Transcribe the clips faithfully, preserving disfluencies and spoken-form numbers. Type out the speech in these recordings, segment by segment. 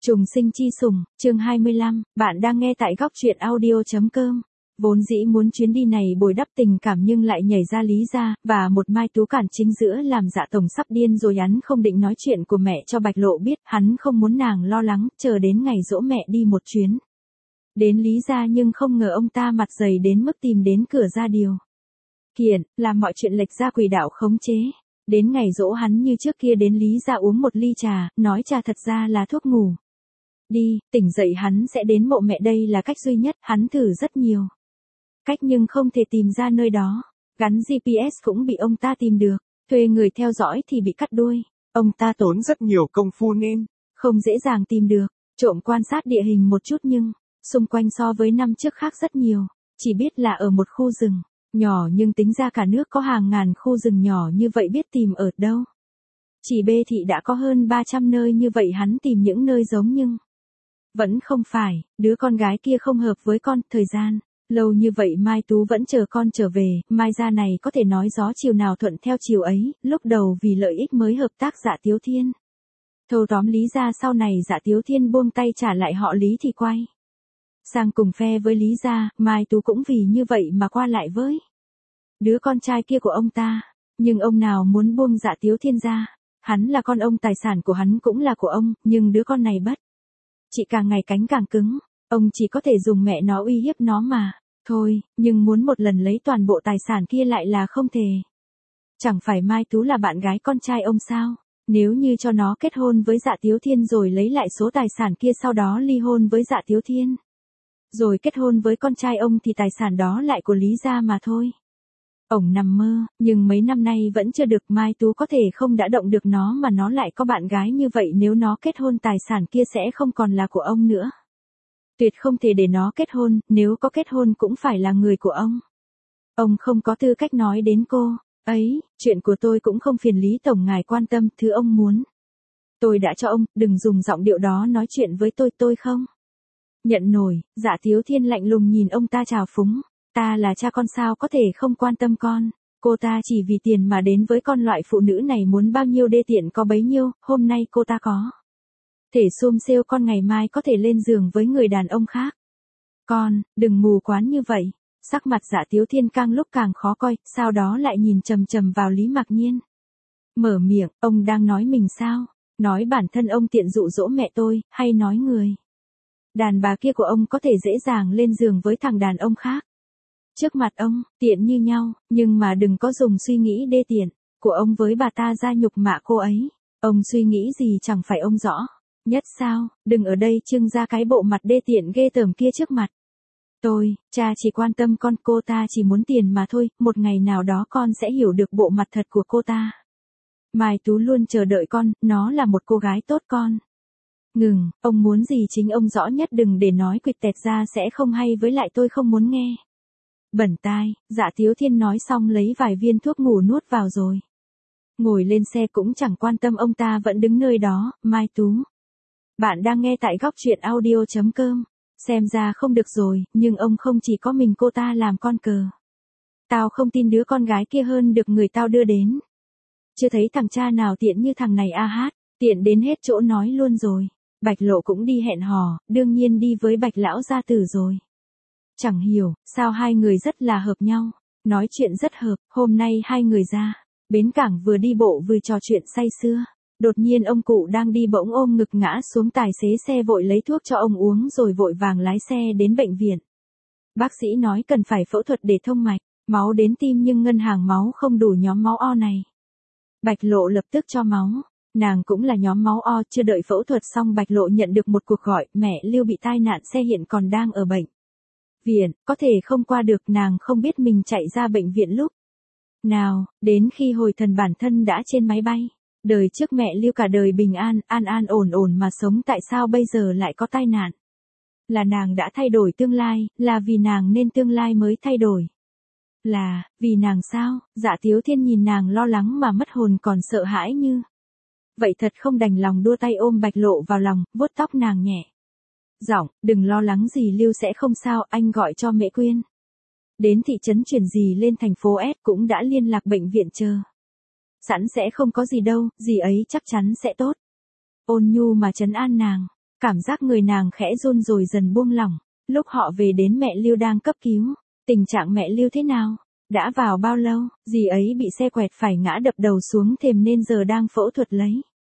Trùng sinh chi sủng, chương hai mươi lăm, bạn đang nghe tại góc truyện audio.com. Vốn dĩ muốn chuyến đi này bồi đắp tình cảm nhưng lại nhảy ra Lý gia, và một Mai Tú cản chính giữa làm Dạ Tổng sắp điên rồi. Hắn không định nói chuyện của mẹ cho Bạch Lộ biết, hắn không muốn nàng lo lắng, chờ đến ngày giỗ mẹ đi một chuyến. Đến Lý gia nhưng không ngờ ông ta mặt dày đến mức tìm đến cửa ra điều kiện, làm mọi chuyện lệch ra quỹ đạo khống chế. Đến ngày giỗ hắn như trước kia đến Lý gia uống một ly trà, nói trà thật ra là thuốc ngủ. Đi, tỉnh dậy hắn sẽ đến mộ mẹ, đây là cách duy nhất, hắn thử rất nhiều cách nhưng không thể tìm ra nơi đó. Gắn giê pê ét cũng bị ông ta tìm được, thuê người theo dõi thì bị cắt đuôi. Ông ta tốn rất nhiều công phu nên không dễ dàng tìm được. Trộm quan sát địa hình một chút nhưng xung quanh so với năm trước khác rất nhiều. Chỉ biết là ở một khu rừng nhỏ nhưng tính ra cả nước có hàng ngàn khu rừng nhỏ như vậy, biết tìm ở đâu. Chỉ B thị đã có hơn ba trăm nơi như vậy, hắn tìm những nơi giống nhưng vẫn không phải, đứa con gái kia không hợp với con. Thời gian lâu như vậy Mai Tú vẫn chờ con trở về. Mai gia này có thể nói gió chiều nào thuận theo chiều ấy, lúc đầu vì lợi ích mới hợp tác Dạ Tiếu Thiên. Thâu tóm Lý gia, sau này Dạ Tiếu Thiên buông tay trả lại họ Lý thì quay sang cùng phe với Lý gia. Mai Tú cũng vì như vậy mà qua lại với đứa con trai kia của ông ta, nhưng ông nào muốn buông Dạ Tiếu Thiên ra. Hắn là con ông, tài sản của hắn cũng là của ông, nhưng đứa con này bất chỉ càng ngày cánh càng cứng, ông chỉ có thể dùng mẹ nó uy hiếp nó mà thôi, nhưng muốn một lần lấy toàn bộ tài sản kia lại là không thể. Chẳng phải Mai Tú là bạn gái con trai ông sao? Nếu như cho nó kết hôn với Dạ Tiếu Thiên rồi lấy lại số tài sản kia, sau đó ly hôn với Dạ Tiếu Thiên, rồi kết hôn với con trai ông thì tài sản đó lại của Lý gia mà thôi. Ông nằm mơ, nhưng mấy năm nay vẫn chưa được. Mai Tú có thể không đã động được nó mà nó lại có bạn gái như vậy, nếu nó kết hôn tài sản kia sẽ không còn là của ông nữa. Tuyệt không thể để nó kết hôn, nếu có kết hôn cũng phải là người của ông. Ông không có tư cách nói đến cô ấy, chuyện của tôi cũng không phiền Lý Tổng ngài quan tâm, thứ ông muốn tôi đã cho ông, đừng dùng giọng điệu đó nói chuyện với tôi, tôi không nhận nổi. Dạ Tiếu Thiên lạnh lùng nhìn ông ta trào phúng. Ta là cha con sao có thể không quan tâm con. Cô ta chỉ vì tiền mà đến với con, loại phụ nữ này muốn bao nhiêu đê tiện có bấy nhiêu. Hôm nay cô ta có thể xôm xêu con, ngày mai có thể lên giường với người đàn ông khác. Con, đừng mù quáng như vậy. Sắc mặt Dạ Tiếu Thiên càng lúc càng khó coi, sau đó lại nhìn chằm chằm vào Lý Mạc Nhiên. Mở miệng, ông đang nói mình sao? Nói bản thân ông tiện dụ dỗ mẹ tôi, hay nói người đàn bà kia của ông có thể dễ dàng lên giường với thằng đàn ông khác? Trước mặt ông, tiện như nhau, nhưng mà đừng có dùng suy nghĩ đê tiện của ông với bà ta ra nhục mạ cô ấy. Ông suy nghĩ gì chẳng phải ông rõ nhất sao? Đừng ở đây trưng ra cái bộ mặt đê tiện ghê tởm kia trước mặt tôi. Cha chỉ quan tâm con, cô ta chỉ muốn tiền mà thôi. Một ngày nào đó con sẽ hiểu được bộ mặt thật của cô ta. Mai Tú luôn chờ đợi con, nó là một cô gái tốt con. Ngừng, ông muốn gì chính ông rõ nhất, đừng để nói quỵt tẹt ra sẽ không hay, với lại tôi không muốn nghe bẩn tai. Dạ Tiếu Thiên nói xong lấy vài viên thuốc ngủ nuốt vào rồi ngồi lên xe, cũng chẳng quan tâm ông ta vẫn đứng nơi đó. Mai Tú, bạn đang nghe tại góc truyện audio.com. Xem ra không được rồi, nhưng ông không chỉ có mình cô ta làm con cờ. Tao không tin đứa con gái kia hơn được người tao đưa đến. Chưa thấy thằng cha nào tiện như thằng này a hát, tiện đến hết chỗ nói luôn rồi. Bạch Lộ cũng đi hẹn hò, đương nhiên đi với Bạch lão gia tử rồi. Chẳng hiểu, sao hai người rất là hợp nhau. Nói chuyện rất hợp, hôm nay hai người ra bến cảng vừa đi bộ vừa trò chuyện say sưa. Đột nhiên ông cụ đang đi bỗng ôm ngực ngã xuống, tài xế xe vội lấy thuốc cho ông uống rồi vội vàng lái xe đến bệnh viện. Bác sĩ nói cần phải phẫu thuật để thông mạch, máu đến tim nhưng ngân hàng máu không đủ nhóm máu O này. Bạch Lộ lập tức cho máu, nàng cũng là nhóm máu O. Chưa đợi phẫu thuật xong Bạch Lộ nhận được một cuộc gọi, mẹ Lưu bị tai nạn xe hiện còn đang ở bệnh viện, có thể không qua được. Nàng không biết mình chạy ra bệnh viện lúc nào, đến khi hồi thần bản thân đã trên máy bay. Đời trước mẹ Lưu cả đời bình an, an an ổn ổn mà sống, tại sao bây giờ lại có tai nạn? Là nàng đã thay đổi tương lai, là vì nàng nên tương lai mới thay đổi. Là, vì nàng sao? Dạ Tiếu Thiên nhìn nàng lo lắng mà mất hồn, còn sợ hãi như vậy thật không đành lòng, đua tay ôm Bạch Lộ vào lòng, vuốt tóc nàng nhẹ giọng, đừng lo lắng gì, Lưu sẽ không sao, anh gọi cho Mễ Quyên đến thị trấn chuyển dì lên thành phố S, cũng đã liên lạc bệnh viện chờ sẵn, sẽ không có gì đâu, dì ấy chắc chắn sẽ tốt. Ôn nhu mà trấn an nàng. cảm giác người nàng khẽ run rồi dần buông lỏng. Lúc họ về đến mẹ Lưu đang cấp cứu, tình trạng mẹ Lưu thế nào? Đã vào bao lâu? Dì ấy bị xe quẹt phải ngã đập đầu xuống thềm nên giờ đang phẫu thuật lấy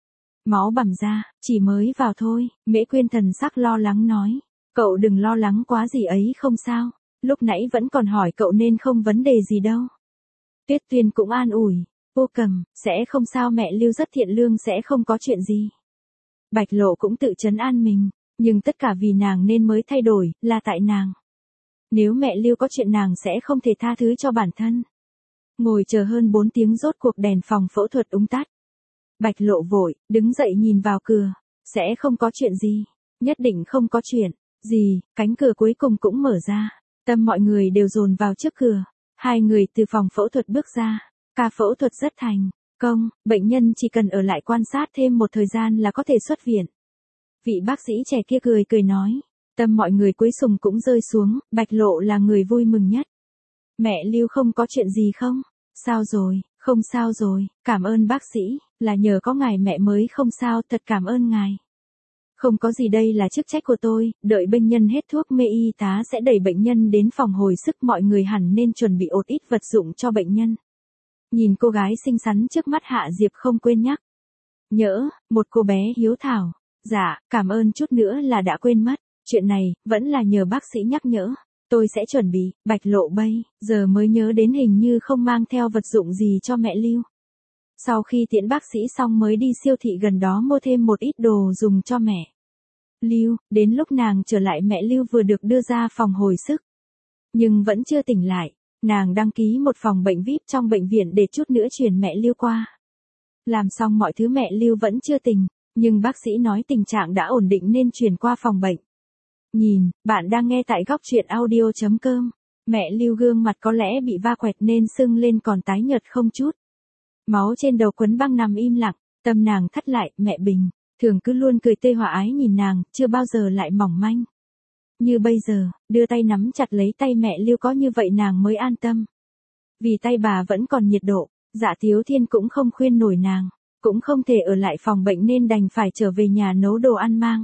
máu bầm ra, chỉ mới vào thôi. Mễ Quyên thần sắc lo lắng nói. Cậu đừng lo lắng quá, dì ấy không sao. Lúc nãy vẫn còn hỏi cậu nên không vấn đề gì đâu. Tuyết Tuyên cũng an ủi. Vô Cầm, sẽ không sao, mẹ Lưu rất thiện lương, sẽ không có chuyện gì. Bạch Lộ cũng tự trấn an mình, nhưng tất cả vì nàng nên mới thay đổi, là tại nàng. Nếu mẹ Lưu có chuyện nàng sẽ không thể tha thứ cho bản thân. Ngồi chờ hơn bốn tiếng rốt cuộc đèn phòng phẫu thuật úng tắt. Bạch Lộ vội, đứng dậy nhìn vào cửa. Sẽ không có chuyện gì. Nhất định không có chuyện gì. Cánh cửa cuối cùng cũng mở ra. Tâm mọi người đều dồn vào trước cửa. Hai người từ phòng phẫu thuật bước ra. Ca phẫu thuật rất thành công. Bệnh nhân chỉ cần ở lại quan sát thêm một thời gian là có thể xuất viện. Vị bác sĩ trẻ kia cười cười nói. Tâm mọi người cúi sùng cũng rơi xuống. Bạch Lộ là người vui mừng nhất. Mẹ Lưu không có chuyện gì không? Sao rồi? Không sao rồi, cảm ơn bác sĩ, là nhờ có ngài mẹ mới không sao, thật cảm ơn ngài. Không có gì, đây là chức trách của tôi, đợi bệnh nhân hết thuốc mê y tá sẽ đẩy bệnh nhân đến phòng hồi sức, mọi người hẳn nên chuẩn bị một ít vật dụng cho bệnh nhân. Nhìn cô gái xinh xắn trước mắt Hạ Diệp không quên nhắc. Nhỡ, một cô bé hiếu thảo. Dạ, cảm ơn chút nữa là đã quên mất, chuyện này, vẫn là nhờ bác sĩ nhắc nhở. Tôi sẽ chuẩn bị. Bạch Lộ bây giờ mới nhớ đến hình như không mang theo vật dụng gì cho mẹ Lưu. Sau khi tiễn bác sĩ xong mới đi siêu thị gần đó mua thêm một ít đồ dùng cho mẹ Lưu. Đến lúc nàng trở lại mẹ Lưu vừa được đưa ra phòng hồi sức. Nhưng vẫn chưa tỉnh lại. Nàng đăng ký một phòng bệnh vi ai pi trong bệnh viện để chút nữa chuyển mẹ Lưu qua. Làm xong mọi thứ mẹ Lưu vẫn chưa tỉnh. Nhưng bác sĩ nói tình trạng đã ổn định nên chuyển qua phòng bệnh. Nhìn, bạn đang nghe tại góc truyện audio chấm com. Mẹ Lưu gương mặt có lẽ bị va quẹt nên sưng lên còn tái nhợt không chút. Máu trên đầu quấn băng nằm im lặng, tâm nàng thắt lại, mẹ Bình. Thường cứ luôn cười tê hòa ái nhìn nàng, chưa bao giờ lại mỏng manh. Như bây giờ, đưa tay nắm chặt lấy tay mẹ Lưu có như vậy nàng mới an tâm. Vì tay bà vẫn còn nhiệt độ, Dạ Tiếu Thiên cũng không khuyên nổi nàng. Cũng không thể ở lại phòng bệnh nên đành phải trở về nhà nấu đồ ăn mang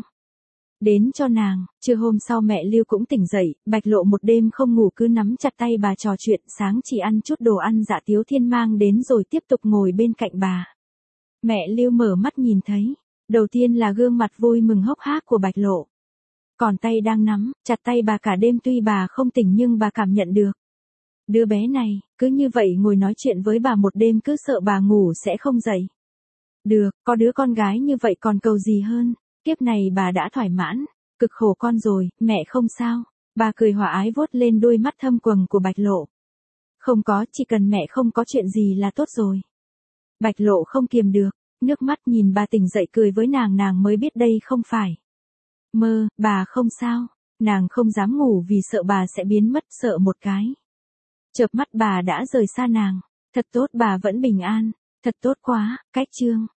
đến cho nàng. Trưa hôm sau mẹ Lưu cũng tỉnh dậy, Bạch Lộ một đêm không ngủ cứ nắm chặt tay bà trò chuyện, sáng chỉ ăn chút đồ ăn Dạ Tiếu Thiên mang đến rồi tiếp tục ngồi bên cạnh bà. Mẹ Lưu mở mắt nhìn thấy, đầu tiên là gương mặt vui mừng hốc hác của Bạch Lộ. Còn tay đang nắm chặt tay bà cả đêm, tuy bà không tỉnh nhưng bà cảm nhận được. Đứa bé này, cứ như vậy ngồi nói chuyện với bà một đêm cứ sợ bà ngủ sẽ không dậy. Được, có đứa con gái như vậy còn cầu gì hơn. Kiếp này bà đã thỏa mãn, cực khổ con rồi, mẹ không sao. Bà cười hòa ái vuốt lên đôi mắt thâm quầng của Bạch Lộ. Không có, chỉ cần mẹ không có chuyện gì là tốt rồi. Bạch Lộ không kiềm được, nước mắt nhìn bà tỉnh dậy cười với nàng, nàng mới biết đây không phải mơ, bà không sao. Nàng không dám ngủ vì sợ bà sẽ biến mất, sợ một cái chợp mắt bà đã rời xa nàng. Thật tốt bà vẫn bình an, thật tốt quá. Cách chương